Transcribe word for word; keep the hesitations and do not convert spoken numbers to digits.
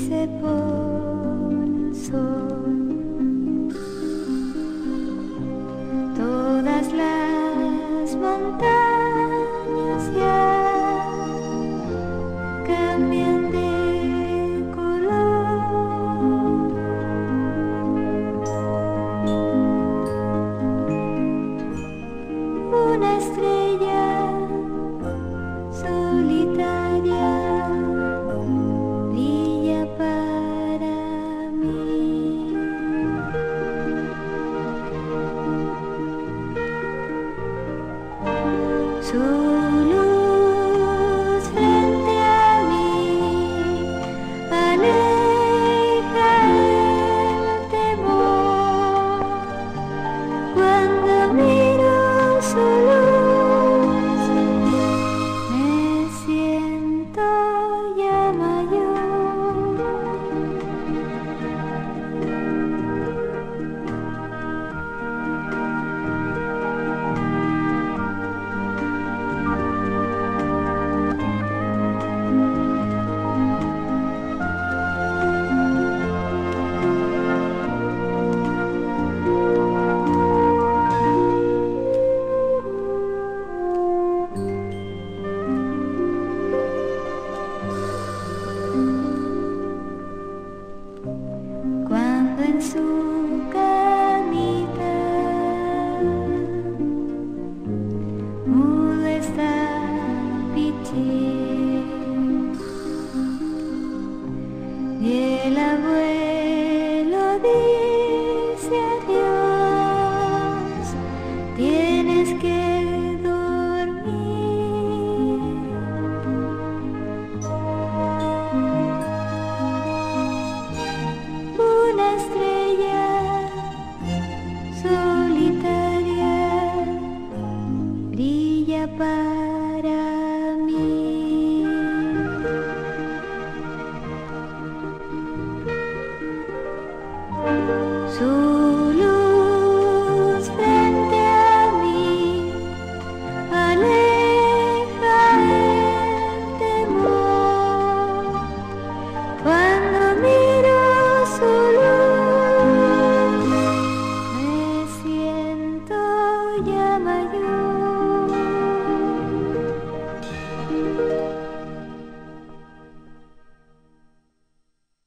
se pone el sol, todas las montañas ya cambian de color. Una estrella solitaria brilla para mí. Su luz frente a mí aleja el temor. Cuando miro su luz me siento ya mayor. Cuando en su camita mudo está Pichi y el abuelo